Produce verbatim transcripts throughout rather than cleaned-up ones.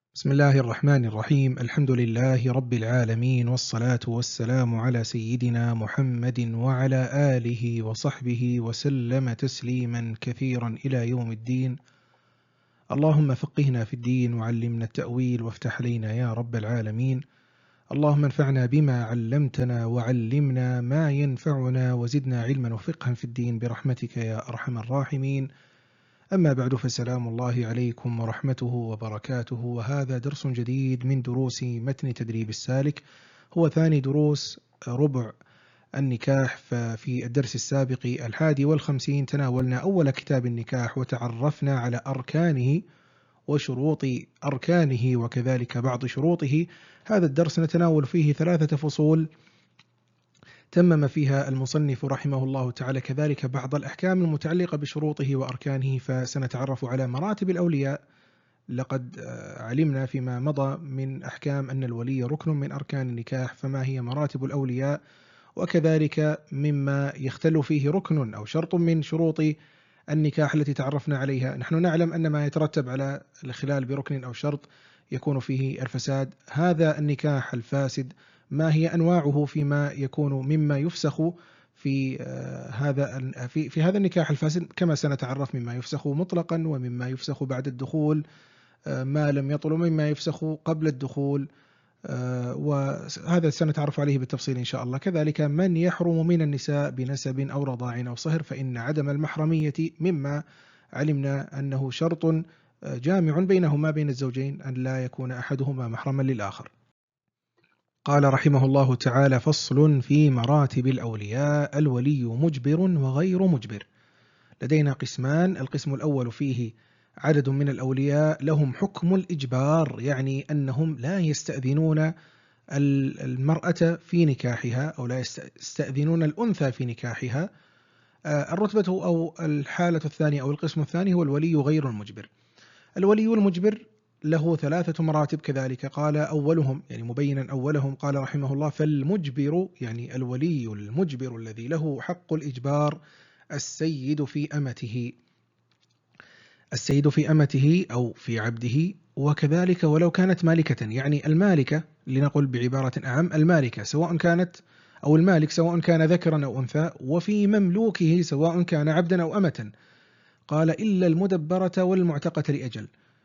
بسم الله الرحمن الرحيم. الحمد لله رب العالمين، والصلاة والسلام على سيدنا محمد وعلى آله وصحبه وسلم تسليما كثيرا إلى يوم الدين. اللهم فقهنا في الدين وعلمنا التأويل وافتح علينا يا رب العالمين. اللهم انفعنا بما علمتنا وعلمنا ما ينفعنا وزدنا علما وفقها في الدين برحمتك يا أرحم الراحمين. أما بعد، فسلام الله عليكم ورحمته وبركاته، وهذا درس جديد من دروس متن تدريب السالك، هو ثاني دروس ربع النكاح. ففي الدرس السابق الحادي والخمسين تناولنا أول كتاب النكاح وتعرفنا على أركانه وشروط أركانه وكذلك بعض شروطه. هذا الدرس نتناول فيه ثلاثة فصول تمم فيها المصنف رحمه الله تعالى كذلك بعض الأحكام المتعلقة بشروطه وأركانه، فسنتعرف على مراتب الأولياء. لقد علمنا فيما مضى من أحكام أن الولي ركن من أركان النكاح، فما هي مراتب الأولياء؟ وكذلك مما يختل فيه ركن أو شرط من شروط النكاح التي تعرفنا عليها. نحن نعلم أن ما يترتب على الخلال بركن أو شرط يكون فيه الفساد. هذا النكاح الفاسد ما هي أنواعه فيما يكون مما يفسخ في هذا في في هذا النكاح الفاسد، كما سنتعرف مما يفسخ مطلقا ومما يفسخ بعد الدخول، ما لم يطل مما يفسخ قبل الدخول، وهذا سنتعرف عليه بالتفصيل إن شاء الله. كذلك من يحرم من النساء بنسب أو رضاع أو صهر، فإن عدم المحرمية مما علمنا أنه شرط جامع بينهما بين الزوجين، أن لا يكون أحدهما محرما للآخر. قال رحمه الله تعالى: فصل في مراتب الأولياء. الولي مجبر وغير مجبر. لدينا قسمان. القسم الأول فيه عدد من الأولياء لهم حكم الإجبار، يعني أنهم لا يستأذنون المرأة في نكاحها أو لا يستأذنون الأنثى في نكاحها. الرتبة أو الحالة الثانية أو القسم الثاني هو الولي غير المجبر. الولي المجبر له ثلاثة مراتب كذلك. قال أولهم، يعني مبينا أولهم، قال رحمه الله: فالمجبر، يعني الولي المجبر الذي له حق الإجبار، السيد في أمته السيد في أمته أو في عبده، وكذلك ولو كانت مالكة، يعني المالكة، لنقل بعبارة أعم، المالكة سواء كانت أو المالك سواء كان ذكرا أو أنثى، وفي مملوكه سواء كان عبدا أو أمة. قال: إلا المدبرة والمعتقة لأجل.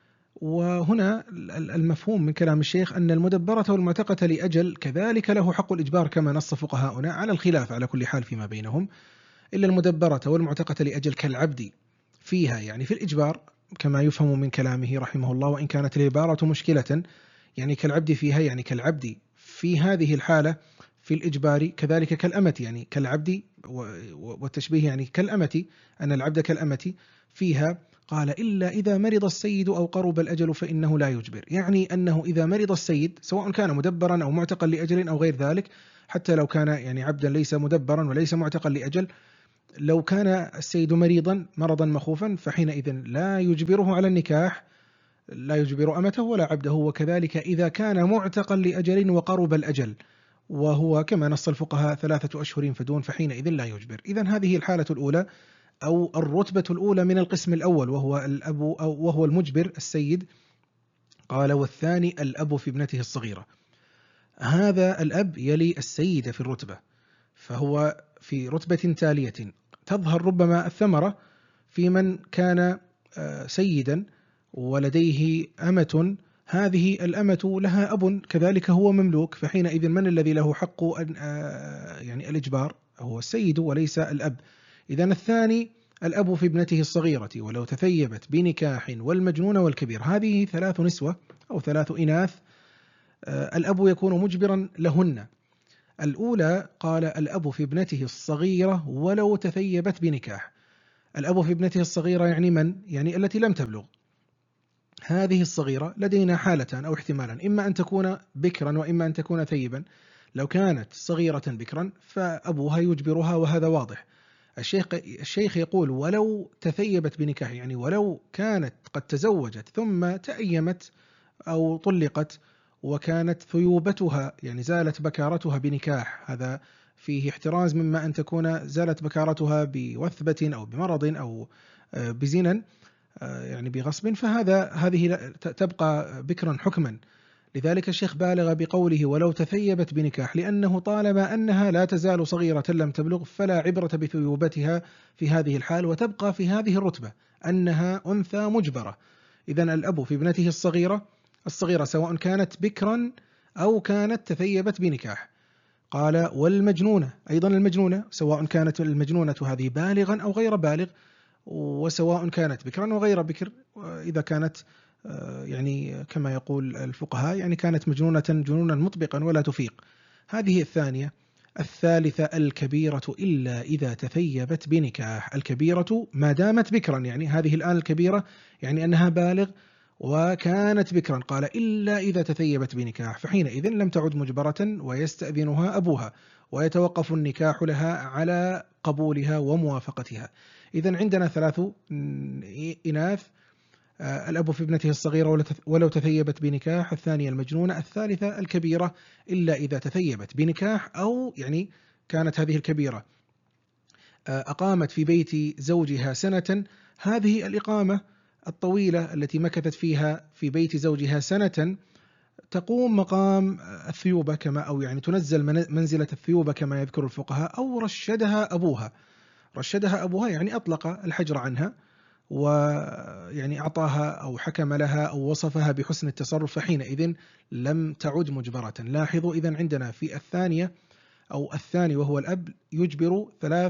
وهنا المفهوم من كلام الشيخ أن المدبرة والمعتقة لأجل كذلك له حق الإجبار، كما نص فقهاؤنا على الخلاف على كل حال فيما بينهم. إلا المدبرة والمعتقة لأجل كالعبد فيها، يعني في الإجبار، كما يفهم من كلامه رحمه الله، وإن كانت العبارة مشكلة، يعني كالعبد فيها، يعني كالعبد في هذه الحالة في الإجبار، كذلك كالأمة، يعني كالعبد والتشبيه، يعني كالأمة، أن العبد كالأمة فيها. قال: إلا إذا مرض السيد أو قرب الأجل فإنه لا يجبر، يعني أنه إذا مرض السيد سواء كان مدبرا أو معتقا لأجل أو غير ذلك، حتى لو كان يعني عبدا ليس مدبرا وليس معتقا لأجل، لو كان السيد مريضا مرضا مخوفا فحينئذ لا يجبره على النكاح، لا يجبر أمته ولا عبده. وكذلك إذا كان معتقا لأجل وقرب الأجل، وهو كما نص الفقهاء ثلاثة أشهر فدون، فحينئذ لا يجبر. إذن هذه الحالة الأولى أو الرتبة الأولى من القسم الأول، وهو الأب أو وهو المجبر السيد. قال: والثاني الأب في ابنته الصغيرة. هذا الأب يلي السيد في الرتبة، فهو في رتبة تالية. تظهر ربما الثمرة في من كان سيدا ولديه أمة، هذه الأمة لها أب كذلك هو مملوك، فحينئذ من الذي له حق يعني الإجبار؟ هو السيد وليس الأب. إذن الثاني الأب في ابنته الصغيرة ولو تثيبت بنكاح والمجنون والكبير. هذه ثلاث نسوة أو ثلاث إناث، الأب يكون مجبرا لهن. الأولى قال: الأب في ابنته الصغيرة ولو تثيبت بنكاح. الأب في ابنته الصغيرة يعني من؟ يعني التي لم تبلغ. هذه الصغيرة لدينا حالتان أو احتمالا، إما أن تكون بكرا وإما أن تكون ثيبا. لو كانت صغيرة بكرا فأبوها يجبرها، وهذا واضح. الشيخ الشيخ يقول: ولو تثيبت بنكاح، يعني ولو كانت قد تزوجت ثم تأيمت أو طلقت وكانت ثيوبتها، يعني زالت بكارتها بنكاح، هذا فيه احتراز مما أن تكون زالت بكارتها بوثبة أو بمرض أو بزنا. يعني بغصب، فهذا هذه تبقى بكرا حكما. لذلك الشيخ بالغ بقوله ولو تثيبت بنكاح، لأنه طالما أنها لا تزال صغيرة لم تبلغ فلا عبرة بثيوبتها في هذه الحال، وتبقى في هذه الرتبة أنها أنثى مجبرة. إذن الأب في ابنته الصغيرة الصغيرة سواء كانت بكرا أو كانت تثيبت بنكاح. قال والمجنونة أيضا، المجنونة سواء كانت المجنونة هذه بالغا أو غير بالغ، وسواء كانت بكرا وغير بكر، إذا كانت يعني كما يقول الفقهاء يعني كانت مجنونة جنونا مطبقا ولا تفيق. هذه الثانية. الثالثة الكبيرة إلا إذا تثيبت بنكاح. الكبيرة ما دامت بكرا، يعني هذه الآن الكبيرة يعني أنها بالغ وكانت بكرا، قال إلا إذا تثيبت بنكاح، فحينئذ لم تعد مجبرة ويستأذنها أبوها ويتوقف النكاح لها على قبولها وموافقتها. إذن عندنا ثلاث إناث: الأب في ابنته الصغيرة ولو تثيبت بنكاح، الثانية المجنونة، الثالثة الكبيرة إلا إذا تثيبت بنكاح، أو يعني كانت هذه الكبيرة أقامت في بيت زوجها سنة. هذه الإقامة الطويلة التي مكثت فيها في بيت زوجها سنة تقوم مقام الثيوبة كما، أو يعني تنزل منزلة الثيوبة كما يذكر الفقهاء، أو رشدها أبوها. رشدها أبوها يعني أطلق الحجر عنها، ويعني أعطاها أو حكم لها أو وصفها بحسن التصرف، فحينئذ لم تعد مجبرة. لاحظوا إذن عندنا في الثانية أو الثاني وهو الأب يجبر ثلاث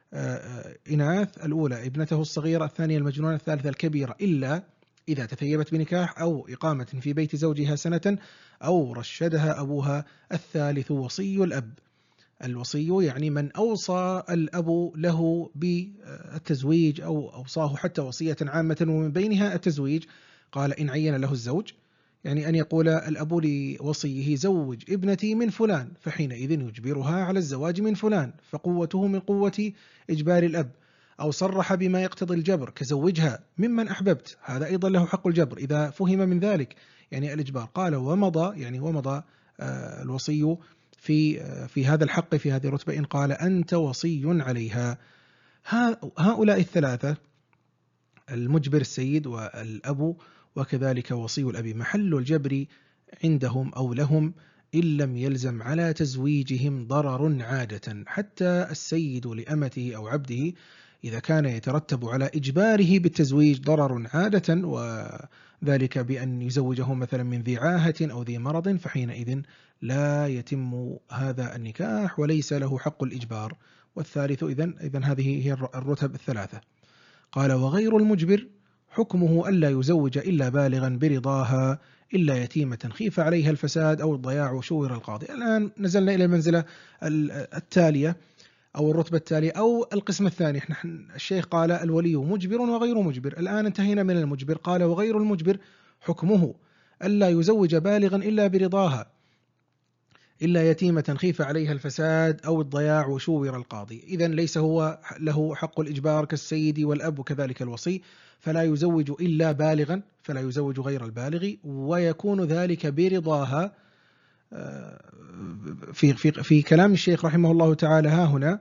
إناث: الأولى ابنته الصغيرة، الثانية المجنونة، الثالثة الكبيرة، إلا إذا تثيبت بنكاح أو إقامة في بيت زوجها سنة أو رشدها أبوها. الثالث وصي الأب. الوصي يعني من أوصى الأب له بالتزويج أو أوصاه حتى وصية عامة ومن بينها التزويج. قال إن عين له الزوج، يعني أن يقول الأب لوصيه زوج ابنتي من فلان، فحينئذ يجبرها على الزواج من فلان، فقوته من قوة إجبار الأب. أو صرح بما يقتضي الجبر كزوجها ممن أحببت، هذا أيضا له حق الجبر إذا فهم من ذلك يعني الإجبار. قال ومضى، يعني ومضى الوصي في في هذا الحق في هذه الرتبة إن قال أنت وصي عليها. هؤلاء الثلاثة: المجبر السيد والأب وكذلك وصي الأب، محل الجبر عندهم أو لهم إن لم يلزم على تزويجهم ضرر عادة. حتى السيد لأمته أو عبده إذا كان يترتب على إجباره بالتزويج ضرر عادة، وذلك بأن يزوجه مثلا من ذي عاهة أو ذي مرض، فحينئذ لا يتم هذا النكاح وليس له حق الإجبار. والثالث إذن إذن هذه هي الرتب الثلاثة. قال وغير المجبر حكمه ألا يزوج إلا بالغا برضاها إلا يتيمة خيف عليها الفساد أو الضياع وشور القاضي. الآن نزلنا إلى المنزلة التالية أو الرتبة التالية أو القسم الثاني. نحن الشيخ قال الولي مجبر وغير مجبر، الآن انتهينا من المجبر. قال وغير المجبر حكمه ألا يزوج بالغا إلا برضاها إلا يتيمة خيف عليها الفساد أو الضياع وشور القاضي. إذن ليس هو له حق الإجبار كالسيد والأب وكذلك الوصي، فلا يزوج إلا بالغا، فلا يزوج غير البالغ، ويكون ذلك برضاها. في, في, في كلام الشيخ رحمه الله تعالى ها هنا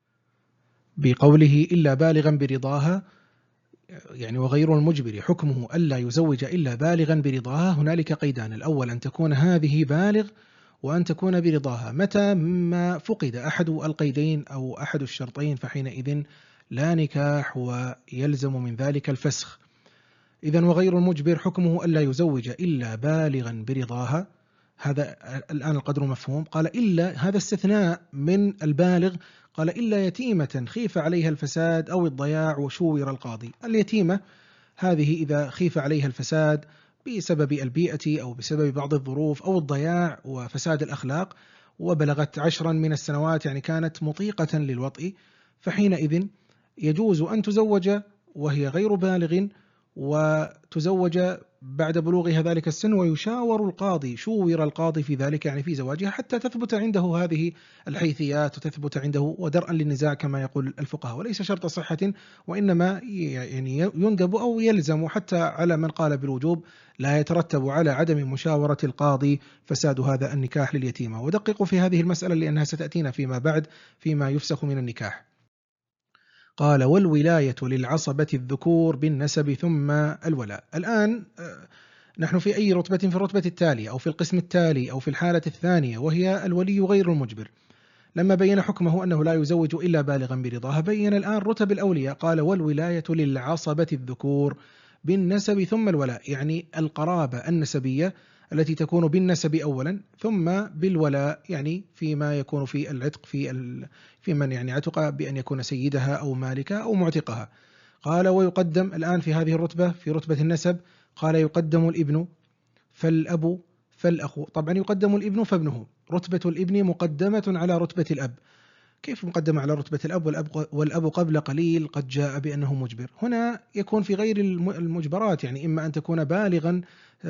بقوله إلا بالغا برضاها، يعني وغير المجبر حكمه ألا يزوج إلا بالغا برضاها. هنالك قيدان: الأول أن تكون هذه بالغ، وأن تكون برضاها. متى ما فقد أحد القيدين أو أحد الشرطين فحينئذ لا نكاح ويلزم من ذلك الفسخ. إذن وغير المجبر حكمه ألا يزوج إلا بالغا برضاها. هذا الآن القدر مفهوم. قال إلا، هذا استثناء من البالغ. قال إلا يتيمة خيف عليها الفساد أو الضياع وشور القاضي. اليتيمة هذه إذا خيف عليها الفساد بسبب البيئة أو بسبب بعض الظروف أو الضياع وفساد الأخلاق وبلغت عشرا من السنوات، يعني كانت مطيقة للوطء، فحينئذ يجوز أن تزوج وهي غير بالغ، وتزوج بعد بلوغها ذلك السن، ويشاور القاضي، شور القاضي في ذلك يعني في زواجها حتى تثبت عنده هذه الحيثيات وتثبت عنده ودرءا للنزاع كما يقول الفقهاء، وليس شرط صحة، وإنما يعني يندب أو يلزم حتى على من قال بالوجوب، لا يترتب على عدم مشاورة القاضي فساد هذا النكاح لليتيمة. ودققوا في هذه المسألة لأنها ستأتينا فيما بعد فيما يفسخ من النكاح. قال والولاية للعصبة الذكور بالنسب ثم الولاء. الآن نحن في أي رتبة؟ في الرتبة التالية أو في القسم التالي أو في الحالة الثانية، وهي الولي غير المجبر. لما بين حكمه أنه لا يزوج إلا بالغا برضاها، بين الآن رتب الأولياء، قال والولاية للعصبة الذكور بالنسب ثم الولاء، يعني القرابة النسبية التي تكون بالنسب أولا ثم بالولاء، يعني فيما يكون في العتق، في ال... في من يعني عتق بأن يكون سيدها أو مالكها أو معتقها. قال ويقدم الآن في هذه الرتبة، في رتبة النسب، قال يقدم الابن فالأب فالأخ. طبعا يقدم الابن فابنه، رتبة الابن مقدمة على رتبة الأب. كيف مقدمة على رتبة الأب والأب, والأب قبل قليل قد جاء بأنه مجبر؟ هنا يكون في غير المجبرات، يعني إما أن تكون بالغا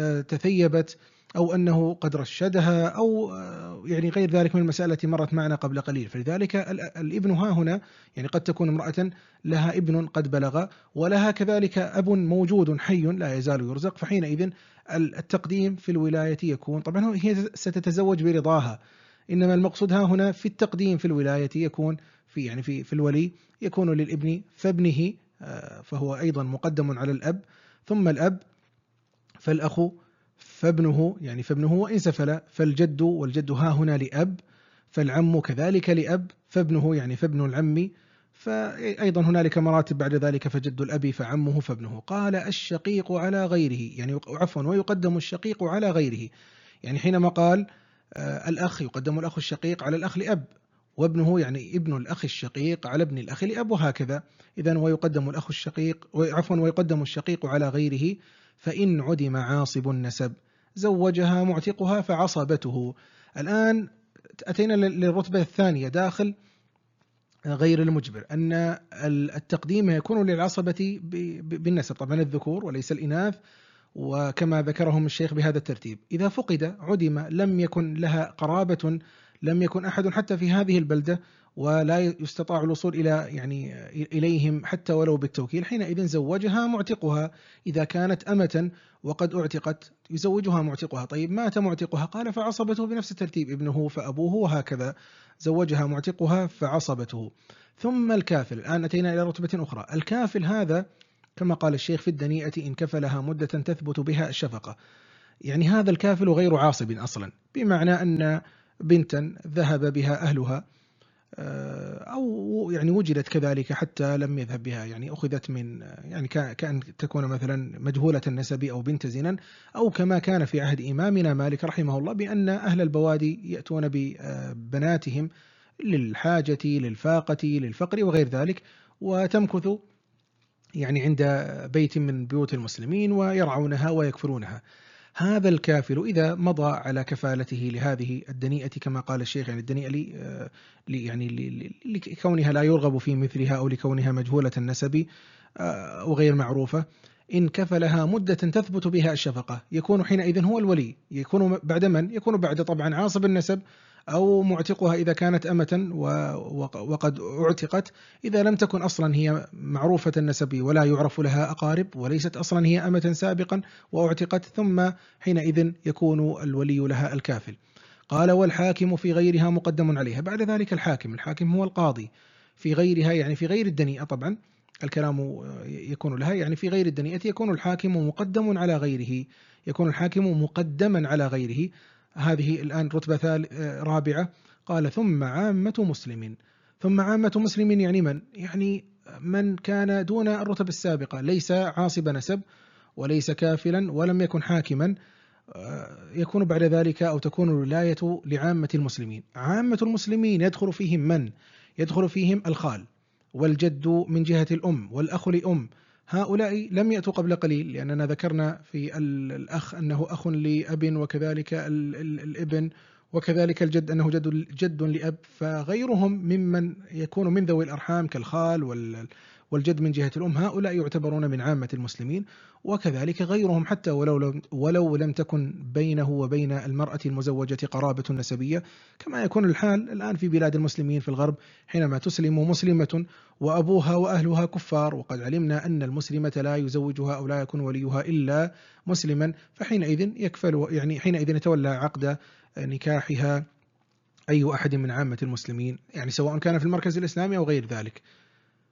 تثيبت، أو أنه قد رشدها، أو يعني غير ذلك من المسألة التي مرت معنا قبل قليل. فلذلك الابن ها هنا يعني قد تكون امرأة لها ابن قد بلغ، ولها كذلك أب موجود حي لا يزال يرزق، فحينئذ التقديم في الولاية يكون، طبعا هي ستتزوج برضاها، إنما المقصود ها هنا في التقديم في الولاية يكون في يعني في في الولي يكون للابن فابنه، فهو أيضا مقدم على الأب، ثم الأب فالأخ فابنه، يعني فابنه وإن سفل، فالجد، والجد ها هنا لأب، فالعم كذلك لأب، فابنه يعني فابن العم، فأيضا هنالك مراتب بعد ذلك، فجد الأب فعمه فابنه. قال الشقيق على غيره، يعني عفوا ويقدم الشقيق على غيره، يعني حينما قال آه الأخ يقدم الأخ الشقيق على الأخ لأب، وابنه يعني ابن الأخ الشقيق على ابن الأخ لأب، وهكذا. إذن ويقدم الأخ الشقيق عفوا ويقدم الشقيق على غيره، فإن عدم عاصب النسب زوجها معتقها فعصبته. الآن أتينا للرتبة الثانية داخل غير المجبر، أن التقديم يكون للعصبة بالنسب، طبعا الذكور وليس الإناث، وكما ذكرهم الشيخ بهذا الترتيب. إذا فقد عدم، لم يكن لها قرابة، لم يكن أحد حتى في هذه البلدة، ولا يستطاع الوصول إلى يعني إليهم حتى ولو بالتوكيل، حينئذ زوجها معتقها. إذا كانت أمة وقد أعتقت يزوجها معتقها. طيب مات معتقها، قال فعصبته بنفس الترتيب، ابنه فأبوه، وهكذا زوجها معتقها فعصبته. ثم الكافل، الآن أتينا إلى رتبة أخرى. الكافل هذا كما قال الشيخ في الدنيئة إن كفلها مدة تثبت بها الشفقة، يعني هذا الكافل غير عاصب أصلا، بمعنى أن بنتا ذهب بها أهلها، أو يعني وجدت كذلك حتى لم يذهب بها، يعني أخذت من يعني كأن تكون مثلا مجهولة النسب أو بنت زنا، أو كما كان في عهد إمامنا مالك رحمه الله بأن أهل البوادي يأتون ببناتهم للحاجة للفاقة للفقر وغير ذلك، وتمكث يعني عند بيت من بيوت المسلمين ويرعونها ويكفرونها. هذا الكافل إذا مضى على كفالته لهذه الدنيئة كما قال الشيخ، يعني الدنيئة لي يعني لكونها لا يرغب في مثلها أو لكونها مجهولة النسب أو غير معروفة، إن كفلها مدة تثبت بها الشفقة يكون حينئذ هو الولي. يكون بعد من؟ يكون بعد طبعا عاصب النسب أو معتقها إذا كانت أمة وقد اعتقت. إذا لم تكن أصلا هي معروفة النسب ولا يعرف لها أقارب، وليست أصلا هي أمة سابقا واعتقت، ثم حينئذ يكون الولي لها الكافل. قال والحاكم في غيرها مقدم عليها. بعد ذلك الحاكم، الحاكم هو القاضي في غيرها، يعني في غير الدنيئة، طبعا الكلام يكون لها، يعني في غير الدنيئة يكون الحاكم مقدم على غيره، يكون الحاكم مقدما على غيره. هذه الآن رتبة رابعة. قال ثم عامة مسلم. ثم عامة مسلم يعني من؟ يعني من كان دون الرتب السابقة، ليس عاصب نسب وليس كافلا ولم يكن حاكما، يكون بعد ذلك أو تكون الولاية لعامة المسلمين. عامة المسلمين يدخل فيهم من؟ يدخل فيهم الخال والجد من جهة الأم والأخ لأم. هؤلاء لم يأتوا قبل قليل، لأننا ذكرنا في الأخ أنه أخ لأب، وكذلك الابن، وكذلك الجد أنه جد, جد لأب. فغيرهم ممن يكون من ذوي الأرحام كالخال والجد من جهة الأم، هؤلاء يعتبرون من عامة المسلمين. وكذلك غيرهم حتى ولو لم, ولو لم تكن بينه وبين المرأة المزوجة قرابة نسبية، كما يكون الحال الآن في بلاد المسلمين في الغرب، حينما تسلم مسلمة وأبوها وأهلها كفار، وقد علمنا أن المسلمة لا يزوجها أو لا يكون وليها إلا مسلما، فحينئذ يكفل يعني حينئذ يتولى عقد نكاحها أي أحد من عامة المسلمين، يعني سواء كان في المركز الإسلامي أو غير ذلك.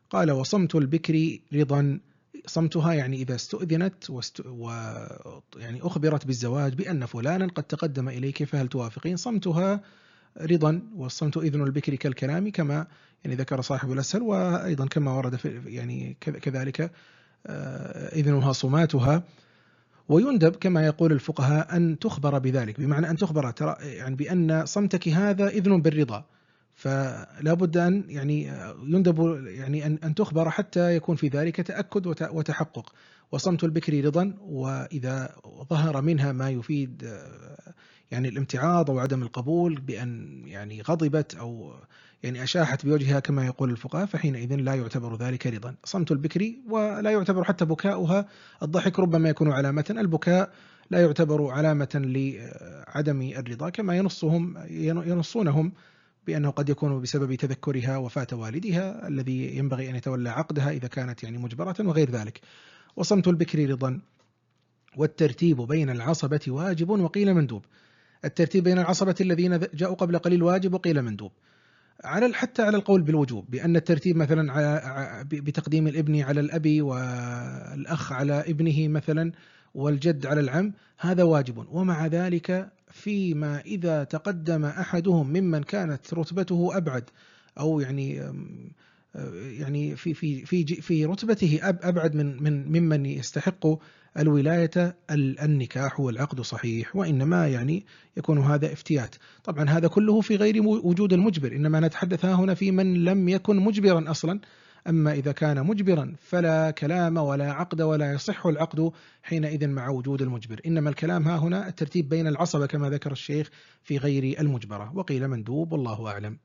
قال: وصمت البكر رضا. صمتها يعني إذا استؤذنت واست... و... يعني أخبرت بالزواج بأن فلانا قد تقدم إليك فهل توافقين، صمتها رضا. والصمت إذن البكر كالكلام، كما يعني ذكر صاحب الأسهل، وأيضا كما ورد في يعني كذلك إذنها صماتها. ويندب كما يقول الفقهاء أن تخبر بذلك، بمعنى أن تخبر ترى يعني بأن صمتك هذا إذن بالرضا، فلا بد أن يعني يندب يعني أن أن تخبر حتى يكون في ذلك تأكد وتحقق. وصمت البكر رضا، وإذا ظهر منها ما يفيد يعني الامتعاض أو عدم القبول، بأن يعني غضبت أو يعني أشاحت بوجهها كما يقول الفقهاء، فحينئذ لا يعتبر ذلك رضا. صمت البكر، ولا يعتبر حتى بكاؤها. الضحك ربما يكون علامة، البكاء لا يعتبر علامة لعدم الرضا، كما ينصهم ينصونهم بأنه قد يكون بسبب تذكرها وفاة والدها الذي ينبغي أن يتولى عقدها إذا كانت يعني مجبرة وغير ذلك. وصمت البكر رضا. والترتيب بين العصبة واجب وقيل مندوب. الترتيب بين العصبة الذين جاءوا قبل قليل واجب وقيل مندوب، على حتى على القول بالوجوب، بأن الترتيب مثلا بتقديم الابن على الأب والأخ على ابنه مثلا والجد على العم، هذا واجب. ومع ذلك فيما إذا تقدم أحدهم ممن كانت رتبته أبعد، أو يعني يعني في في في في رتبته أبعد من من ممن يستحق الولاية، النكاح والعقد صحيح، وإنما يعني يكون هذا افتيات. طبعا هذا كله في غير وجود المجبر، إنما نتحدث هنا في من لم يكن مجبرا أصلا. أما إذا كان مجبرا فلا كلام ولا عقد ولا يصح العقد حينئذ مع وجود المجبر، إنما الكلام ها هنا الترتيب بين العصبة كما ذكر الشيخ في غير المجبرة، وقيل مندوب، والله أعلم.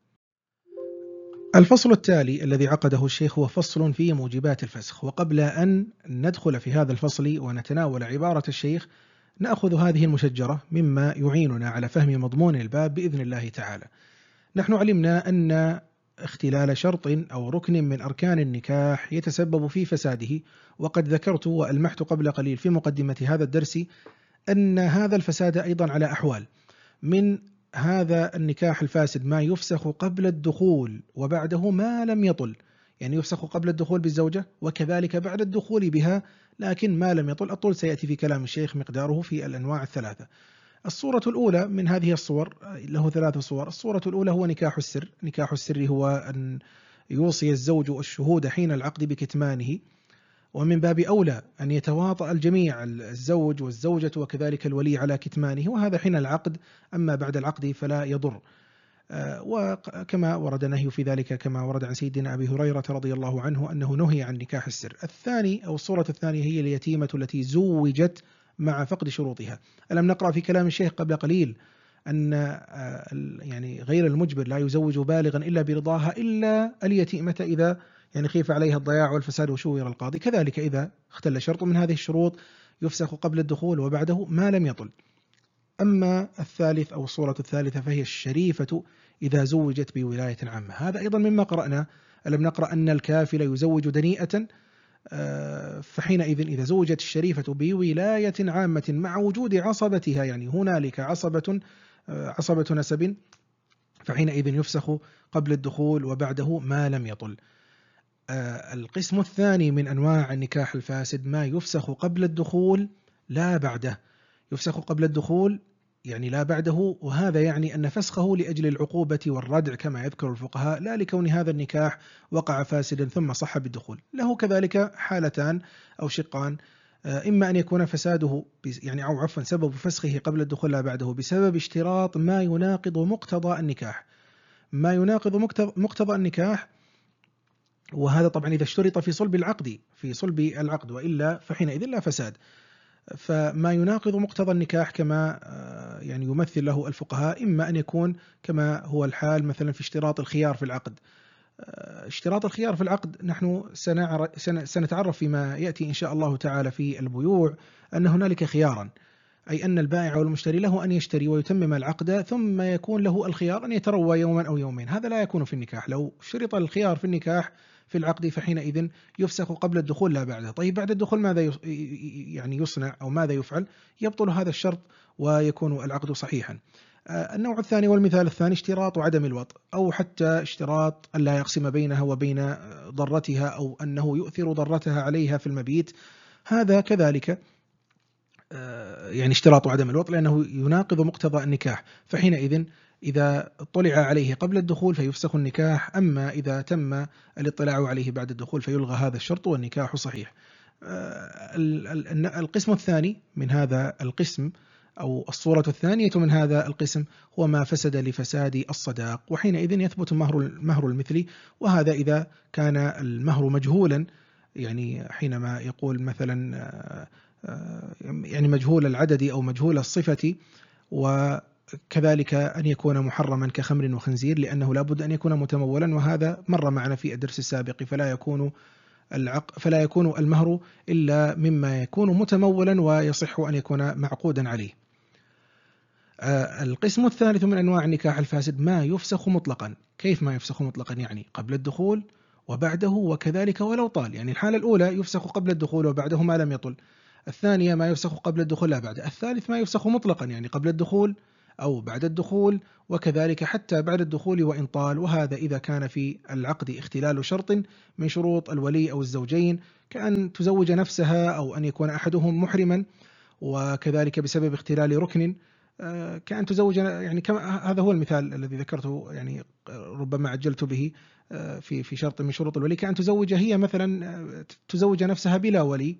الفصل التالي الذي عقده الشيخ هو فصل في موجبات الفسخ. وقبل أن ندخل في هذا الفصل ونتناول عبارة الشيخ، نأخذ هذه المشجرة مما يعيننا على فهم مضمون الباب بإذن الله تعالى. نحن علمنا أن اختلال شرط أو ركن من أركان النكاح يتسبب في فساده، وقد ذكرت وألمحت قبل قليل في مقدمة هذا الدرس أن هذا الفساد أيضا على أحوال. من هذا النكاح الفاسد ما يفسخ قبل الدخول وبعده ما لم يطل، يعني يفسخ قبل الدخول بالزوجة وكذلك بعد الدخول بها، لكن ما لم يطل. الطول سيأتي في كلام الشيخ مقداره في الأنواع الثلاثة. الصورة الأولى من هذه الصور، له ثلاث صور. الصورة الأولى هو نكاح السر. نكاح السر هو أن يوصي الزوج الشهود حين العقد بكتمانه، ومن باب أولى أن يتواطأ الجميع، الزوج والزوجة وكذلك الولي، على كتمانه، وهذا حين العقد. أما بعد العقد فلا يضر. وكما ورد نهي في ذلك كما ورد عن سيدنا أبي هريرة رضي الله عنه أنه نهي عن نكاح السر. الثاني أو الصورة الثانية هي اليتيمة التي زوجت مع فقد شروطها. ألم نقرأ في كلام الشيخ قبل قليل أن يعني غير المجبر لا يزوج بالغا إلا برضاها إلا اليتيمة إذا يعني خيف عليها الضياع والفساد وشوير القاضي، كذلك إذا اختل شرط من هذه الشروط يفسخ قبل الدخول وبعده ما لم يطل. أما الثالث أو الصورة الثالثة فهي الشريفة إذا زوجت بولاية عامة. هذا أيضا مما قرأنا. ألم نقرأ أن الكافل يزوج دنيئة، فحينئذ إذا زوجت الشريفة بولاية عامة مع وجود عصبتها، يعني هنالك عصبة عصبة نسب، فحينئذ يفسخ قبل الدخول وبعده ما لم يطل. القسم الثاني من أنواع النكاح الفاسد ما يفسخ قبل الدخول لا بعده. يفسخ قبل الدخول يعني لا بعده، وهذا يعني أن فسخه لأجل العقوبة والردع كما يذكر الفقهاء، لا لكون هذا النكاح وقع فاسدا ثم صح بالدخول. له كذلك حالتان أو شقان، إما أن يكون فساده يعني أو عفوا سبب فسخه قبل الدخول لا بعده بسبب اشتراط ما يناقض مقتضى النكاح. ما يناقض مقتضى النكاح، وهذا طبعا إذا اشترط في صلب العقد في صلب العقد، وإلا فحينئذ لا فساد. فما يناقض مقتضى النكاح كما يعني يمثل له الفقهاء، إما أن يكون كما هو الحال مثلا في اشتراط الخيار في العقد. اشتراط الخيار في العقد نحن سنتعرف فيما يأتي إن شاء الله تعالى في البيوع أن هنالك خيارا، أي أن البائع والمشتري له أن يشتري ويتمم العقد ثم يكون له الخيار أن يتروى يوما أو يومين. هذا لا يكون في النكاح. لو شرط الخيار في النكاح في العقد فحينئذ يفسخ قبل الدخول لا بعده. طيب بعد الدخول ماذا يعني يصنع أو ماذا يفعل؟ يبطل هذا الشرط ويكون العقد صحيحا. النوع الثاني والمثال الثاني اشتراط عدم الوطء، أو حتى اشتراط أن لا يقسم بينها وبين ضرتها، أو أنه يؤثر ضرتها عليها في المبيت. هذا كذلك يعني اشتراط عدم الوطء، لأنه يناقض مقتضى النكاح، فحينئذ إذا اطلع عليه قبل الدخول فيفسخ النكاح، أما إذا تم الاطلاع عليه بعد الدخول فيلغى هذا الشرط والنكاح صحيح. القسم الثاني من هذا القسم، أو الصورة الثانية من هذا القسم، هو ما فسد لفساد الصداق، وحينئذ يثبت مهر المهر المثلي. وهذا إذا كان المهر مجهولا، يعني حينما يقول مثلا يعني مجهول العدد أو مجهول الصفة، وكذلك أن يكون محرما كخمر وخنزير، لأنه لا بد أن يكون متمولا، وهذا مر معنا في الدرس السابق. فلا يكون العق فلا يكون المهر إلا مما يكون متمولا ويصح أن يكون معقودا عليه. القسم الثالث من أنواع النكاح الفاسد ما يفسخ مطلقا. كيف ما يفسخ مطلقا؟ يعني قبل الدخول وبعده، وكذلك ولو طال. يعني الحالة الأولى يفسخ قبل الدخول وبعده ما لم يطل، الثانية ما يفسخ قبل الدخول لا بعد، الثالث ما يفسخ مطلقا يعني قبل الدخول أو بعد الدخول، وكذلك حتى بعد الدخول وإن طال. وهذا إذا كان في العقد اختلال شرط من شروط الولي أو الزوجين، كأن تزوج نفسها أو أن يكون أحدهم محرما، وكذلك بسبب اختلال ركن كأن تزوج، يعني كما هذا هو المثال الذي ذكرته، يعني ربما عجلت به في في شرط من شروط الولي، كأن تزوج هي مثلا تزوج نفسها بلا ولي،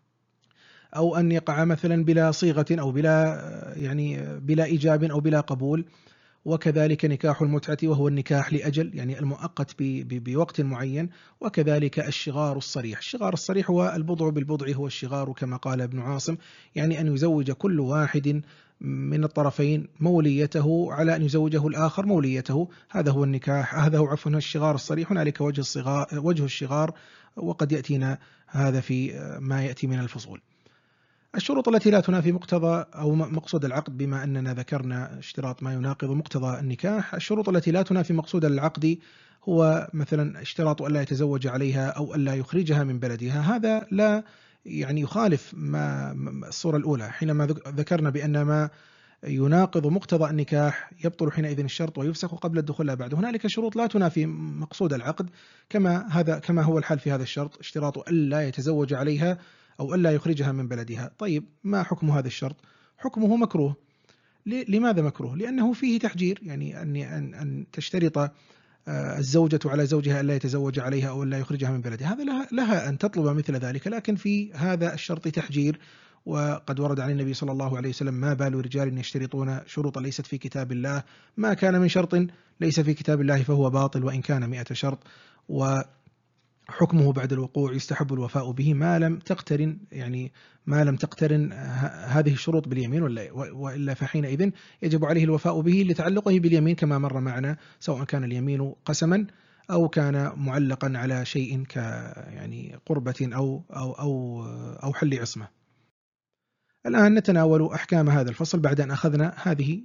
أو أن يقع مثلا بلا صيغة أو بلا يعني بلا إيجاب أو بلا قبول. وكذلك نكاح المتعة وهو النكاح لأجل، يعني المؤقت بوقت معين. وكذلك الشغار الصريح. الشغار الصريح هو البضع بالبضع، هو الشغار كما قال ابن عاصم، يعني أن يزوج كل واحد من الطرفين موليته على أن يزوجه الآخر موليته. هذا هو النكاح، هذا هو عفوا الشغار الصريح. هنالك وجه الصغار وجه الشغار، وقد يأتينا هذا في ما يأتي من الفصول. الشروط التي لا تنافي مقتضى أو مقصود العقد، بما أننا ذكرنا اشتراط ما يناقض مقتضى النكاح، الشروط التي لا تنافي مقصود العقد هو مثلا اشتراط أن لا يتزوج عليها أو أن لا يخرجها من بلدها. هذا لا يعني يخالف ما الصورة الأولى حينما ذكرنا بأن ما يناقض مقتضى النكاح يبطل حينئذ الشرط ويفسخ قبل الدخول لا بعد. هنالك شروط لا تنافي مقصود العقد، كما هذا كما هو الحال في هذا الشرط، اشتراط أن لا يتزوج عليها أو ألا يخرجها من بلدها. طيب ما حكم هذا الشرط؟ حكمه مكروه. لماذا مكروه؟ لأنه فيه تحجير، يعني أن أن أن تشترط الزوجة على زوجها ألا يتزوج عليها أو ألا يخرجها من بلدها، هذا لها, لها أن تطلب مثل ذلك، لكن في هذا الشرط تحجير. وقد ورد عن النبي صلى الله عليه وسلم: ما بال رجال يشترطون شروطا ليست في كتاب الله، ما كان من شرط ليس في كتاب الله فهو باطل وإن كان مئة شرط. و حكمه بعد الوقوع يستحب الوفاء به ما لم تقترن يعني ما لم تقترن هذه الشروط باليمين، وإلا فحينئذ يجب عليه الوفاء به لتعلقه باليمين كما مر معنا، سواء كان اليمين قسما أو كان معلقا على شيء ك يعني قربة أو أو أو أو حل عصمة. الآن نتناول أحكام هذا الفصل بعد أن أخذنا هذه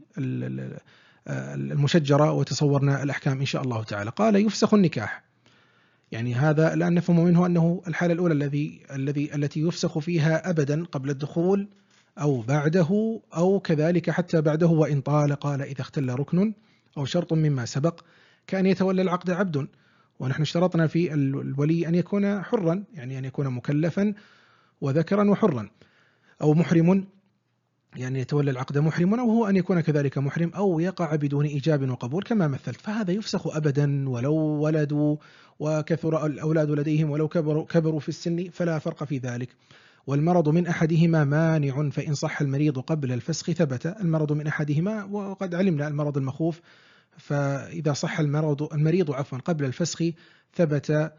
المشجرة وتصورنا الأحكام إن شاء الله تعالى. قال: يفسخ النكاح. يعني هذا الآن نفهم منه أنه الحالة الأولى الذي الذي التي يفسخ فيها أبدا قبل الدخول أو بعده أو كذلك حتى بعده وإن طال. قال: إذا اختل ركن أو شرط مما سبق، كأن يتولى العقد عبد، ونحن اشترطنا في الولي أن يكون حرا، يعني أن يكون مكلفا وذكرا وحرا، أو محرم، يعني يتولى العقد محرم، أو هو أن يكون كذلك محرم، أو يقع بدون إيجاب وقبول كما مثلت. فهذا يفسخ أبدا ولو ولدوا وكثر الأولاد لديهم ولو كبروا, كبروا في السن، فلا فرق في ذلك. والمرض من أحدهما مانع، فإن صح المريض قبل الفسخ ثبت. المرض من أحدهما، وقد علمنا المرض المخوف، فإذا صح المرض المريض عفوا قبل الفسخ ثبت.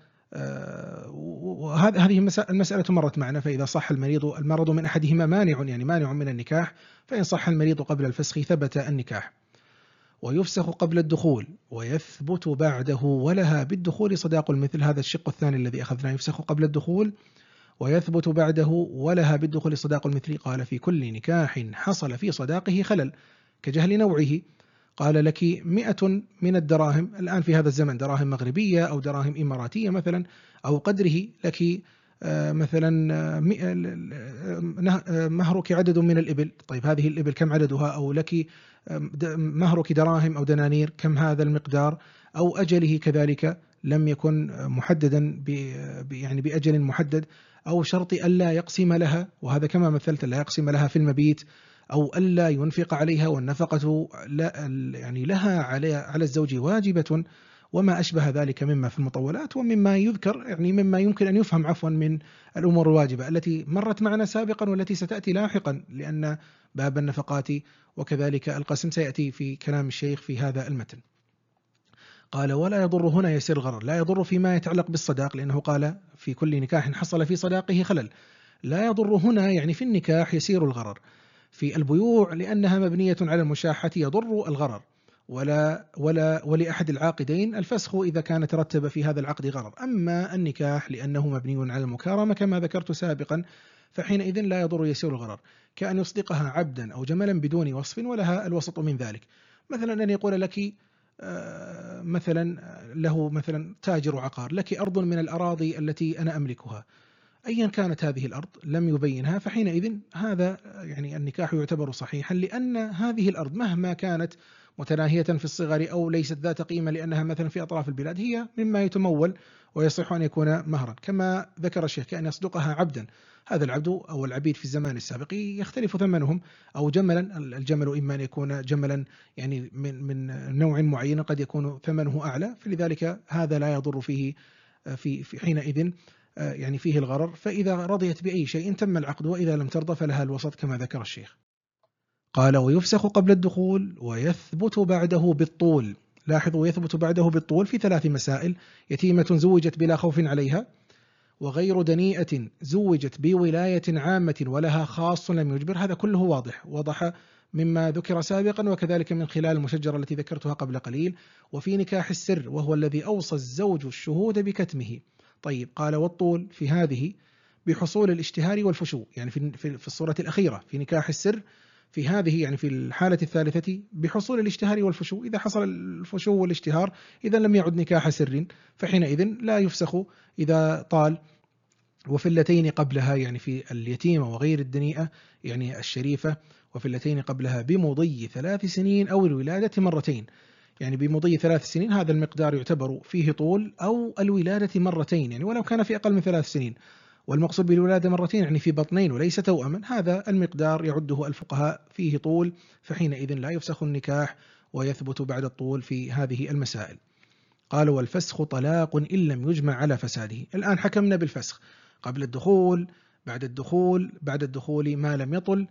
وهذه المسألة مرت معنا. فإذا صح المريض المرض من أحدهما مانع، يعني مانع من النكاح، فإن صح المريض قبل الفسخ ثبت النكاح. ويفسخ قبل الدخول ويثبت بعده، ولها بالدخول صداق المثل. هذا الشق الثاني الذي أخذناه، يفسخ قبل الدخول ويثبت بعده ولها بالدخول صداق المثل. قال: في كل نكاح حصل في صداقه خلل كجهل نوعه. قال: لك مئة من الدراهم الآن في هذا الزمن، دراهم مغربية أو دراهم إماراتية مثلا، أو قدره، لك مثلا مهرك عدد من الإبل، طيب هذه الإبل كم عددها؟ أو لك مهرك دراهم أو دنانير، كم هذا المقدار؟ أو أجله كذلك لم يكن محددا يعني بأجل محدد، أو شرط ألا يقسم لها، وهذا كما مثلت لا يقسم لها في المبيت، أو ألا ينفق عليها والنفقة لا يعني لها على على الزوج واجبة، وما أشبه ذلك مما في المطولات ومما يذكر يعني مما يمكن أن يفهم عفوا من الأمور الواجبة التي مرت معنا سابقا والتي ستأتي لاحقا، لأن باب النفقات وكذلك القسم سيأتي في كلام الشيخ في هذا المتن. قال ولا يضر هنا يسير الغرر، لا يضر فيما يتعلق بالصداق، لأنه قال في كل نكاح حصل في صداقه خلل، لا يضر هنا يعني في النكاح يسير الغرر. في البيوع لأنها مبنية على المشاحة يضر الغرر، ولا ولا ولأحد العاقدين الفسخ إذا كان ترتب في هذا العقد غرر. أما النكاح لأنه مبني على المكارمة كما ذكرت سابقا، فحينئذ لا يضر يسير الغرر، كأن يصدقها عبدا أو جملا بدون وصف ولها الوسط من ذلك. مثلا أن يقول لك مثلا له مثلا تاجر عقار، لك أرض من الأراضي التي أنا أملكها، أيا كانت هذه الأرض لم يبينها، فحينئذ هذا يعني النكاح يعتبر صحيحا، لأن هذه الأرض مهما كانت متناهية في الصغر أو ليست ذات قيمة لأنها مثلا في أطراف البلاد هي مما يتمول ويصح أن يكون مهرا، كما ذكر الشيخ كأن يصدقها عبدا، هذا العبد أو العبيد في الزمان السابق يختلف ثمنهم، أو جملا، الجمل إما أن يكون جملا يعني من من نوع معين قد يكون ثمنه أعلى، فلذلك هذا لا يضر فيه في في حينئذ يعني فيه الغرر. فإذا رضيت بأي شيء تم العقد، وإذا لم ترضى فلها الوسط كما ذكر الشيخ. قال ويفسخ قبل الدخول ويثبت بعده بالطول. لاحظوا يثبت بعده بالطول في ثلاث مسائل: يتيمة زوجت بلا خوف عليها، وغير دنيئة زوجت بولاية عامة ولها خاص لم يجبر. هذا كله واضح وضح مما ذكر سابقا، وكذلك من خلال المشجرة التي ذكرتها قبل قليل. وفي نكاح السر وهو الذي أوصى الزوج الشهود بكتمه. طيب قال والطول في هذه بحصول الاشتهار والفشو، يعني في في الصورة الأخيرة في نكاح السر، في هذه يعني في الحالة الثالثة بحصول الاشتهار والفشو. إذا حصل الفشو والاشتهار إذا لم يعد نكاح سر، فحينئذ لا يفسخ إذا طال. وفي اللتين قبلها يعني في اليتيمة وغير الدنيئة يعني الشريفة، وفي اللتين قبلها بمضي ثلاث سنين أو الولادة مرتين، يعني بمضي ثلاث سنين هذا المقدار يعتبر فيه طول، أو الولادة مرتين يعني ولو كان في أقل من ثلاث سنين، والمقصود بالولادة مرتين يعني في بطنين وليس توأما، هذا المقدار يعده الفقهاء فيه طول، فحينئذ لا يفسخ النكاح ويثبت بعد الطول في هذه المسائل. قال والفسخ طلاق إن لم يجمع على فساده. الآن حكمنا بالفسخ قبل الدخول، بعد الدخول، بعد الدخول ما لم يطل،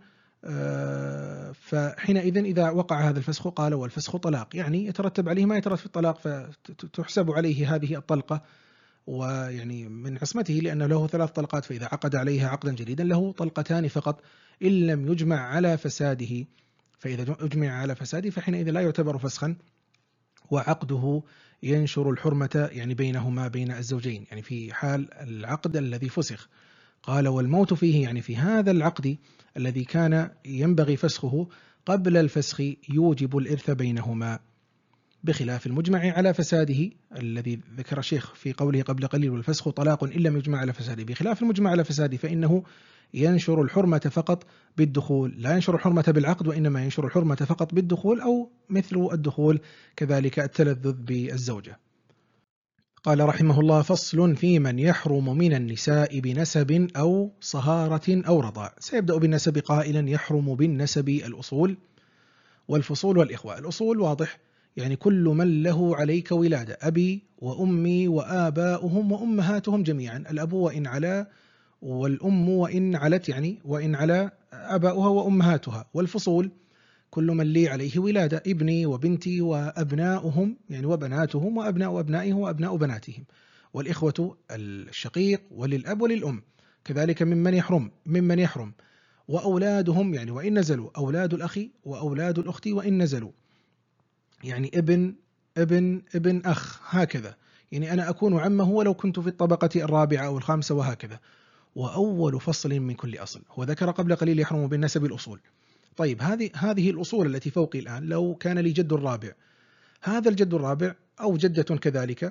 فحينئذ إذا وقع هذا الفسخ قال والفسخ طلاق، يعني يترتب عليه ما يترتب الطلاق، فتحسب عليه هذه الطلقة، ويعني من عصمته لأنه له ثلاث طلقات، فإذا عقد عليها عقدا جديدا له طلقتان فقط إن لم يجمع على فساده، فإذا أجمع على فساده فحينئذ لا يعتبر فسخا، وعقده ينشر الحرمة يعني بينهما بين الزوجين، يعني في حال العقد الذي فسخ. قال والموت فيه يعني في هذا العقد الذي كان ينبغي فسخه قبل الفسخ يوجب الإرث بينهما، بخلاف المجمع على فساده الذي ذكر الشيخ في قوله قبل قليل والفسخ طلاق إن لم يجمع على فساده. بخلاف المجمع على فساده فإنه ينشر الحرمة فقط بالدخول، لا ينشر الحرمة بالعقد، وإنما ينشر الحرمة فقط بالدخول، أو مثل الدخول كذلك التلذذ بالزوجة. قال رحمه الله فصل في من يحرم من النساء بنسب أو صهارة أو رضاع. سيبدأ بالنسب قائلا يحرم بالنسب الأصول والفصول والإخوة. الأصول واضح، يعني كل من له عليك ولادة، أبي وأمي وآباؤهم وأمهاتهم جميعا، الأب وإن علا، والأم وإن علت يعني وإن علا أباؤها وأمهاتها. والفصول كل من لي عليه ولادة، ابني وبنتي وأبناؤهم يعني وبناتهم وأبناء أبنائه وأبناء بناتهم. والإخوة الشقيق وللأب وللأم كذلك ممن يحرم ممن يحرم وأولادهم يعني وإن نزلوا، أولاد الأخ وأولاد الأخت وإن نزلوا، يعني ابن ابن ابن أخ هكذا، يعني أنا أكون عمه ولو كنت في الطبقة الرابعة أو الخامسة وهكذا. وأول فصل من كل أصل، وذكر قبل قليل يحرم بالنسب الأصول. طيب هذه هذه الأصول التي فوقي الآن، لو كان لي جد الرابع، هذا الجد الرابع أو جدة كذلك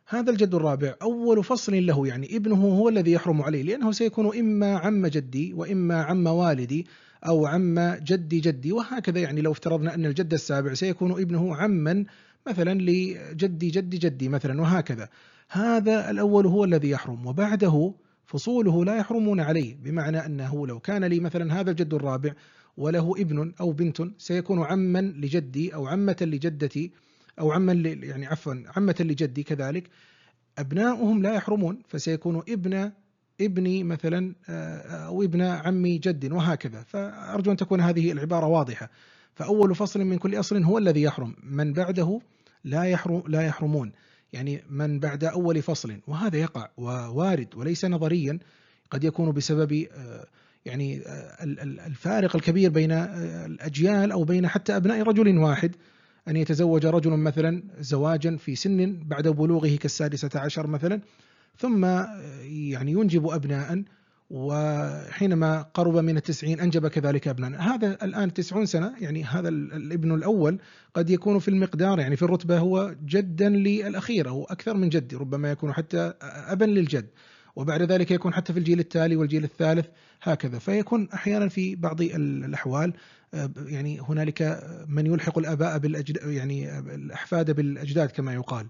هذا الجد الرابع أول فصل له، يعني ابنه هو الذي يحرم عليه، لأنه سيكون إما عم جدي وإما عم والدي أو عم جدي جدي وهكذا. يعني لو افترضنا أن الجد السابع سيكون ابنه عما مثلا لجدي جدي جدي مثلا وهكذا، هذا الأول هو الذي يحرم، وبعده فصوله لا يحرمون عليه. بمعنى أنه لو كان لي مثلا هذا الجد الرابع وله ابن أو بنت سيكون عما لجدي أو عمة لجدتي أو عما ل- يعني عفوا عمة لجدي، كذلك أبناؤهم لا يحرمون، فسيكون ابن ابني مثلا آه، أو ابن عمي جد وهكذا. فأرجو أن تكون هذه العبارة واضحة. فأول فصل من كل أصل هو الذي يحرم، من بعده لا يحرم لا يحرمون، يعني من بعد أول فصل. وهذا يقع ووارد وليس نظريا، قد يكون بسبب آه، يعني آه، ال- ال- الفارق الكبير بين آه، الأجيال أو بين حتى أبناء رجل واحد، أن يتزوج رجل مثلا زواجا في سن بعد بلوغه كالسادسة عشر مثلا، ثم يعني ينجب أبناء، وحينما قرب من التسعين أنجب كذلك أبناء. هذا الآن تسعون سنة، يعني هذا الابن الأول قد يكون في المقدار يعني في الرتبة هو جدا للأخير أو أكثر من جد، ربما يكون حتى أبا للجد، وبعد ذلك يكون حتى في الجيل التالي والجيل الثالث هكذا. فيكون أحيانا في بعض الأحوال آه، يعني هنالك من يلحق الآباء بالأجداد، يعني الأحفاد بالأجداد كما يقال.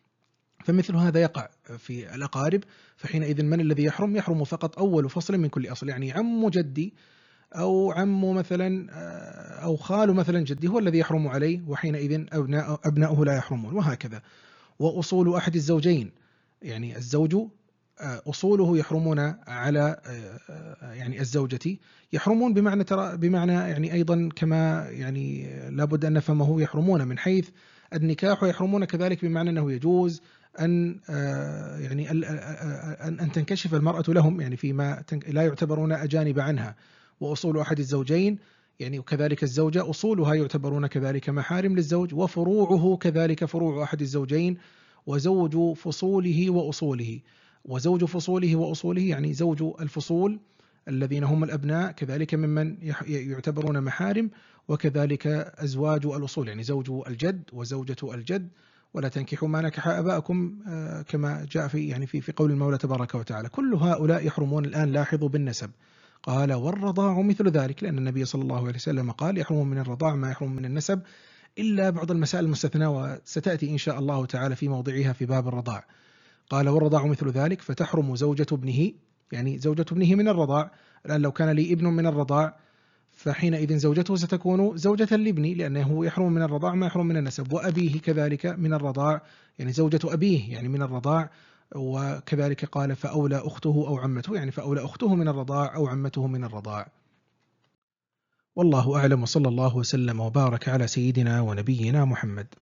فمثل هذا يقع في الأقارب، فحينئذ من الذي يحرم؟ يحرم فقط أول فصل من كل أصل، يعني عم جدي أو عم مثلا آه، أو خال مثلا جدي هو الذي يحرم عليه، وحينئذ أبناء أبناؤه لا يحرمون وهكذا. وأصول أحد الزوجين، يعني الزوج آه، أصوله يحرمون على آه، آه، يعني الزوجة، يحرمون بمعنى ترى بمعنى يعني أيضا كما يعني لابد أن نفهمه، يحرمون من حيث النكاح، ويحرمون كذلك بمعنى أنه يجوز أن آه، يعني ال- آه، آه، أن أن تنكشف المرأة لهم، يعني فيما تن- لا يعتبرون أجانب عنها. وأصول أحد الزوجين يعني وكذلك الزوجة أصولها يعتبرون كذلك محارم للزوج، وفروعه كذلك فروع أحد الزوجين، وزوج فصوله وأصوله. وزوج فصوله وأصوله يعني زوج الفصول الذين هم الأبناء كذلك ممن يح- يعتبرون محارم، وكذلك أزواج الأصول يعني زوج الجد وزوجة الجد. ولا تنكحوا ما نكح آباءكم آه، كما جاء في يعني في في قول المولى تبارك وتعالى. كل هؤلاء يحرمون الآن، لاحظوا بالنسب. قال والرضاع مثل ذلك، لأن النبي صلى الله عليه وسلم قال يحرم من الرضاع ما يحرم من النسب، إلا بعض المسائل المستثناة، وستأتي إن شاء الله تعالى في موضعها في باب الرضاع. قال والرضاع مثل ذلك، فتحرم زوجة ابنه، يعني زوجة ابنه من الرضاع. الآن لو كان لي ابن من الرضاع فحينئذ زوجته ستكون زوجة لابني، لأنه يحرم من الرضاع ما يحرم من النسب. وأبيه كذلك من الرضاع، يعني زوجة أبيه يعني من الرضاع. وكذلك قال فأولى أخته أو عمته، يعني فأولى أخته من الرضاع أو عمته من الرضاع. والله أعلم، وصلى الله وسلم وبارك على سيدنا ونبينا محمد.